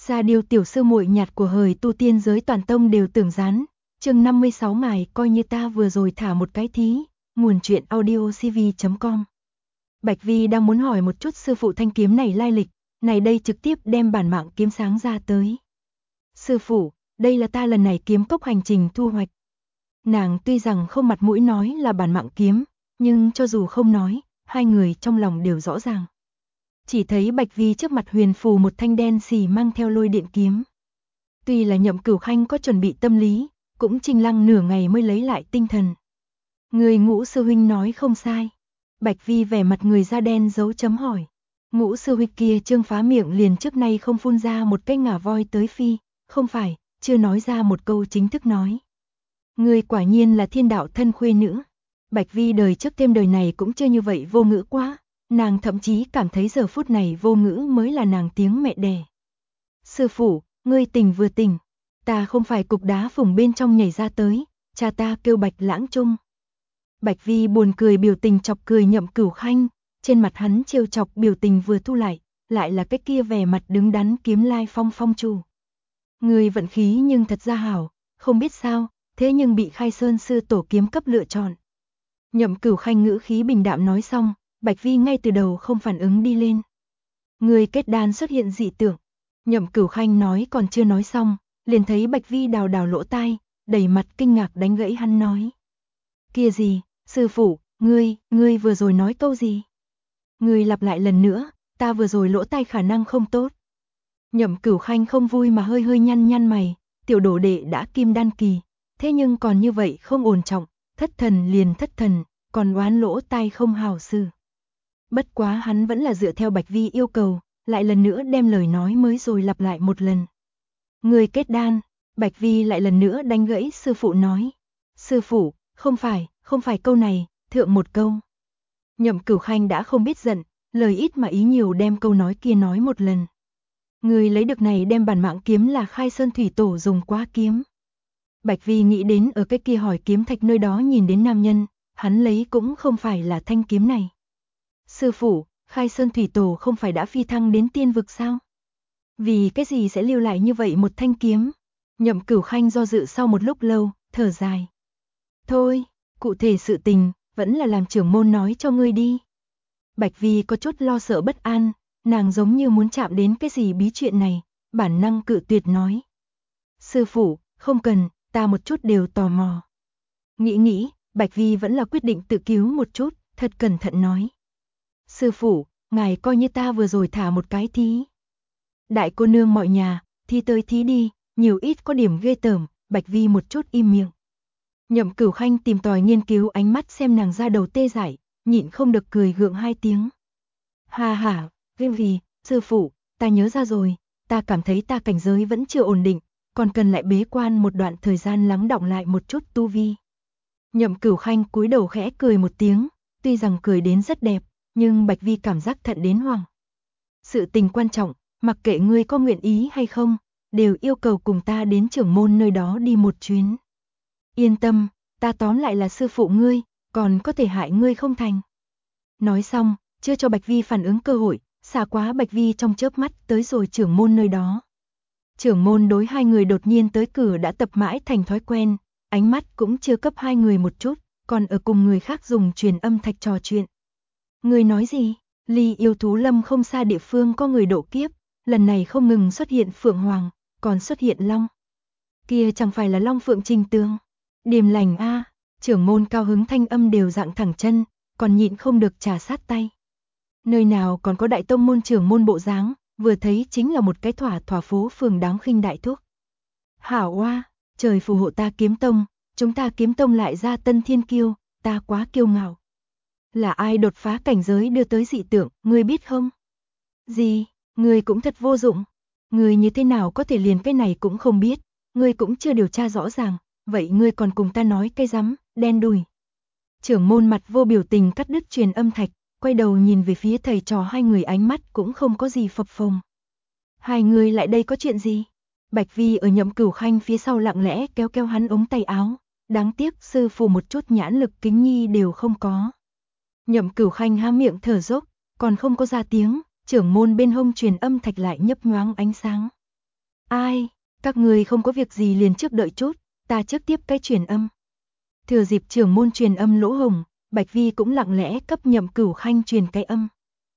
Ra điều tiểu sư muội nhạt của hời tu tiên giới toàn tông đều tưởng rán. Chương 56 mài coi như ta vừa rồi thả một cái thí. Nguồn truyện audiocv.com. Bạch Vi đang muốn hỏi một chút sư phụ thanh kiếm này lai lịch, này đây trực tiếp đem bản mạng kiếm sáng ra tới. Sư phụ, đây là ta lần này kiếm cốc hành trình thu hoạch. Nàng tuy rằng không mặt mũi nói là bản mạng kiếm, nhưng cho dù không nói, hai người trong lòng đều rõ ràng. Chỉ thấy Bạch Vi trước mặt huyền phù một thanh đen xì mang theo lôi điện kiếm. Tuy là Nhậm Cửu Khanh có chuẩn bị tâm lý, cũng trinh lăng nửa ngày mới lấy lại tinh thần. Người Ngũ sư huynh nói không sai. Bạch Vi vẻ mặt người da đen dấu chấm hỏi. Ngũ sư huynh kia trương phá miệng liền trước nay không phun ra một cái ngả voi tới phi, không phải, chưa nói ra một câu chính thức nói. Người quả nhiên là thiên đạo thân khuê nữ. Bạch Vi đời trước thêm đời này cũng chưa như vậy vô ngữ quá, nàng thậm chí cảm thấy giờ phút này vô ngữ mới là nàng tiếng mẹ đẻ. Sư phụ, ngươi tỉnh vừa tỉnh, ta không phải cục đá phủng bên trong nhảy ra tới, cha ta kêu Bạch Lãng Trung. Bạch Vi buồn cười biểu tình chọc cười Nhậm Cửu Khanh, trên mặt hắn trêu chọc biểu tình vừa thu lại là cái kia vẻ mặt đứng đắn kiếm lai phong phong chủ. Người vận khí nhưng thật ra hảo, không biết sao, thế nhưng bị Khai Sơn sư tổ kiếm cấp lựa chọn. Nhậm Cửu Khanh ngữ khí bình đạm nói xong, Bạch Vi ngay từ đầu không phản ứng đi lên. Người kết đan xuất hiện dị tượng. Nhậm Cửu Khanh nói còn chưa nói xong, liền thấy Bạch Vi đào đào lỗ tai, đầy mặt kinh ngạc đánh gãy hắn nói. Kia gì, sư phụ, ngươi vừa rồi nói câu gì? Ngươi lặp lại lần nữa, ta vừa rồi lỗ tai khả năng không tốt. Nhậm Cửu Khanh không vui mà hơi hơi nhăn mày, tiểu đồ đệ đã kim đan kỳ, thế nhưng còn như vậy không ổn trọng, thất thần liền thất thần, còn oán lỗ tai không hảo sư. Bất quá hắn vẫn là dựa theo Bạch Vi yêu cầu, lại lần nữa đem lời nói mới rồi lặp lại một lần. Người kết đan, Bạch Vi lại lần nữa đánh gãy sư phụ nói. Sư phụ, không phải câu này, thượng một câu. Nhậm Cửu Khanh đã không biết giận, lời ít mà ý nhiều đem câu nói kia nói một lần. Người lấy được này đem bản mạng kiếm là Khai Sơn thủy tổ dùng quá kiếm. Bạch Vi nghĩ đến ở cái kia hỏi kiếm thạch nơi đó nhìn đến nam nhân, hắn lấy cũng không phải là thanh kiếm này. Sư phụ, Khai Sơn thủy tổ không phải đã phi thăng đến tiên vực sao? Vì cái gì sẽ lưu lại như vậy một thanh kiếm? Nhậm Cửu Khanh do dự sau một lúc lâu, thở dài. Thôi, cụ thể sự tình, vẫn là làm trưởng môn nói cho ngươi đi. Bạch Vi có chút lo sợ bất an, nàng giống như muốn chạm đến cái gì bí chuyện này, bản năng cự tuyệt nói. Sư phụ, không cần, ta một chút đều tò mò. Nghĩ, Bạch Vi vẫn là quyết định tự cứu một chút, thật cẩn thận nói. Sư phụ, ngài coi như ta vừa rồi thả một cái thí. Đại cô nương mọi nhà, thi tới thí đi, nhiều ít có điểm ghê tởm, Bạch Vi một chút im miệng. Nhậm Cửu Khanh tìm tòi nghiên cứu ánh mắt xem nàng ra đầu tê dại, nhịn không được cười gượng hai tiếng. Ha, ghê vì, sư phụ, ta nhớ ra rồi, ta cảm thấy ta cảnh giới vẫn chưa ổn định, còn cần lại bế quan một đoạn thời gian lắng đọng lại một chút tu vi. Nhậm Cửu Khanh cúi đầu khẽ cười một tiếng, tuy rằng cười đến rất đẹp, nhưng Bạch Vi cảm giác thận đến hoảng. Sự tình quan trọng, mặc kệ ngươi có nguyện ý hay không, đều yêu cầu cùng ta đến trưởng môn nơi đó đi một chuyến. Yên tâm, ta tóm lại là sư phụ ngươi, còn có thể hại ngươi không thành. Nói xong, chưa cho Bạch Vi phản ứng cơ hội, xả quá Bạch Vi trong chớp mắt tới rồi trưởng môn nơi đó. Trưởng môn đối hai người đột nhiên tới cửa đã tập mãi thành thói quen, ánh mắt cũng chưa cấp hai người một chút, còn ở cùng người khác dùng truyền âm thạch trò chuyện. Người nói gì? Ly yêu thú lâm không xa địa phương có người độ kiếp, lần này không ngừng xuất hiện Phượng Hoàng, còn xuất hiện Long. Kia chẳng phải là Long Phượng Trình Tường. Điềm lành a, trưởng môn cao hứng thanh âm đều dạng thẳng chân, còn nhịn không được trà sát tay. Nơi nào còn có đại tông môn trưởng môn bộ dáng, vừa thấy chính là một cái thỏa phố phường đáng khinh đại thúc. Hảo oa, trời phù hộ ta kiếm tông, chúng ta kiếm tông lại ra tân thiên kiêu, ta quá kiêu ngạo. Là ai đột phá cảnh giới đưa tới dị tượng, ngươi biết không? Gì, ngươi cũng thật vô dụng. Ngươi như thế nào có thể liền cái này cũng không biết, ngươi cũng chưa điều tra rõ ràng, vậy ngươi còn cùng ta nói cái rắm, đen đùi. Trưởng môn mặt vô biểu tình cắt đứt truyền âm thạch, quay đầu nhìn về phía thầy trò hai người ánh mắt cũng không có gì phập phồng. Hai người lại đây có chuyện gì? Bạch Vi ở Nhậm Cửu Khanh phía sau lặng lẽ kéo hắn ống tay áo, đáng tiếc sư phụ một chút nhãn lực kính nhi đều không có. Nhậm Cửu Khanh há miệng thở dốc, còn không có ra tiếng, trưởng môn bên hông truyền âm thạch lại nhấp nhoáng ánh sáng. Ai, các người không có việc gì liền trước đợi chút, ta trước tiếp cái truyền âm. Thừa dịp trưởng môn truyền âm lỗ hổng, Bạch Vi cũng lặng lẽ cấp Nhậm Cửu Khanh truyền cái âm.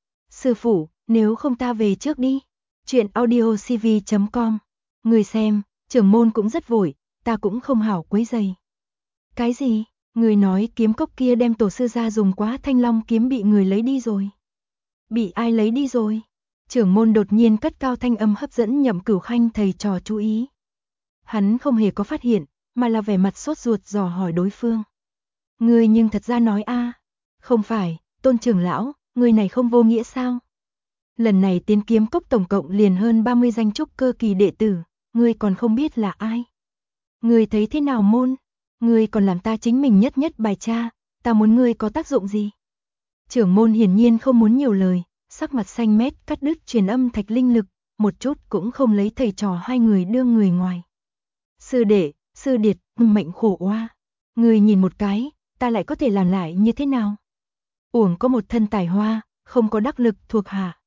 Sư phụ, nếu không ta về trước đi. Chuyện audiocv.com. Người xem, trưởng môn cũng rất vội, ta cũng không hảo quấy rầy. Cái gì? Người nói kiếm cốc kia đem tổ sư ra dùng quá, Thanh Long kiếm bị người lấy đi rồi. Bị ai lấy đi rồi? Trưởng môn đột nhiên cất cao thanh âm hấp dẫn Nhậm Cửu Khanh thầy trò chú ý. Hắn không hề có phát hiện, mà là vẻ mặt sốt ruột dò hỏi đối phương. Ngươi nhưng thật ra nói a, không phải, Tôn trưởng lão, người này không vô nghĩa sao? Lần này tiến kiếm cốc tổng cộng liền hơn 30 danh trúc cơ kỳ đệ tử, ngươi còn không biết là ai? Ngươi thấy thế nào môn? Ngươi còn làm ta chính mình nhất nhất bài tra, ta muốn ngươi có tác dụng gì? Trưởng môn hiển nhiên không muốn nhiều lời, sắc mặt xanh mét cắt đứt truyền âm thạch linh lực, một chút cũng không lấy thầy trò hai người đưa người ngoài. Sư đệ, sư điệt, mệnh khổ oa. Ngươi nhìn một cái, ta lại có thể làm lại như thế nào? Uổng có một thân tài hoa, không có đắc lực thuộc hạ.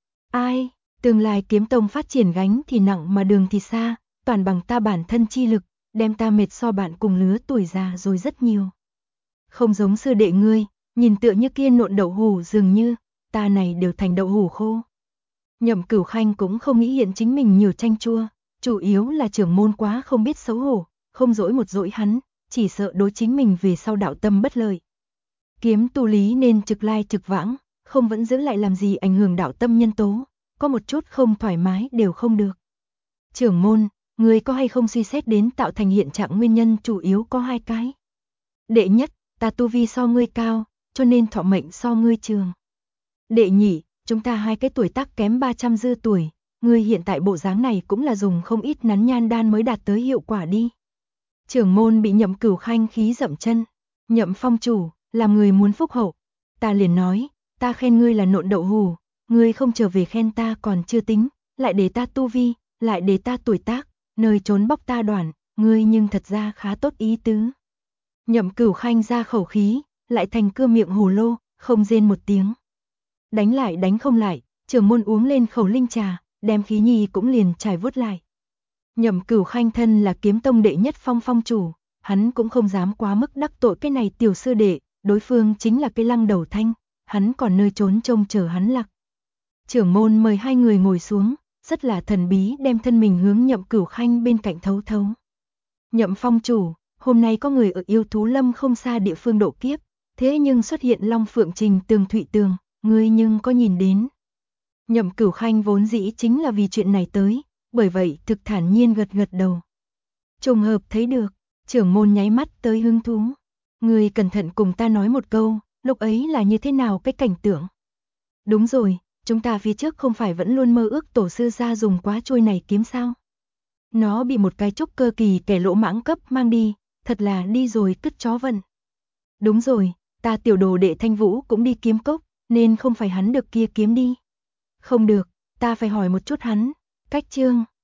Ai, tương lai kiếm tông phát triển gánh thì nặng mà đường thì xa, toàn bằng ta bản thân chi lực, đem ta mệt so bạn cùng lứa tuổi già rồi rất nhiều. Không giống sư đệ ngươi, nhìn tựa như kia nộn đậu hủ dường như, ta này đều thành đậu hủ khô. Nhậm Cửu Khanh cũng không nghĩ hiện chính mình nhiều chanh chua, chủ yếu là trưởng môn quá không biết xấu hổ, không dỗi một dỗi hắn, chỉ sợ đối chính mình về sau đạo tâm bất lợi. Kiếm tu lý nên trực lai trực vãng, không vẫn giữ lại làm gì ảnh hưởng đạo tâm nhân tố, có một chút không thoải mái đều không được. Trưởng môn, người có hay không suy xét đến tạo thành hiện trạng nguyên nhân chủ yếu có hai cái. Đệ nhất, ta tu vi so ngươi cao, cho nên thọ mệnh so ngươi trường. Đệ nhị, chúng ta hai cái tuổi tác kém 300 dư tuổi, ngươi hiện tại bộ dáng này cũng là dùng không ít nắn nhan đan mới đạt tới hiệu quả đi. Trưởng môn bị Nhậm Cửu Khanh khí dậm chân, Nhậm phong chủ, làm người muốn phúc hậu. Ta liền nói, ta khen ngươi là nộn đậu hủ, ngươi không trở về khen ta còn chưa tính, lại để ta tu vi, lại để ta tuổi tác, nơi trốn bóc ta đoàn, ngươi nhưng thật ra khá tốt ý tứ. Nhậm Cửu Khanh ra khẩu khí, lại thành cưa miệng hồ lô, không rên một tiếng. Đánh lại đánh không lại, trưởng môn uống lên khẩu linh trà, đem khí nhi cũng liền trải vuốt lại. Nhậm Cửu Khanh thân là kiếm tông đệ nhất phong phong chủ, hắn cũng không dám quá mức đắc tội cái này tiểu sư đệ, đối phương chính là cái lăng đầu thanh, hắn còn nơi trốn trông chờ hắn lạc. Trưởng môn mời hai người ngồi xuống, rất là thần bí đem thân mình hướng Nhậm Cửu Khanh bên cạnh thấu thấu. Nhậm phong chủ, hôm nay có người ở yêu thú lâm không xa địa phương độ kiếp, thế nhưng xuất hiện Long Phượng Trình Tường Thụy Tường, ngươi nhưng có nhìn đến. Nhậm Cửu Khanh vốn dĩ chính là vì chuyện này tới, bởi vậy thực thản nhiên gật gật đầu. Trùng hợp thấy được, trưởng môn nháy mắt tới hứng thú. Ngươi cẩn thận cùng ta nói một câu, lúc ấy là như thế nào cái cảnh tượng? Đúng rồi, chúng ta phía trước không phải vẫn luôn mơ ước tổ sư gia dùng quá trôi này kiếm sao? Nó bị một cái trúc cơ kỳ kẻ lỗ mãng cấp mang đi, thật là đi rồi cứt chó vận. Đúng rồi, ta tiểu đồ đệ Thanh Vũ cũng đi kiếm cốc, nên không phải hắn được kia kiếm đi. Không được, ta phải hỏi một chút hắn. Cách chương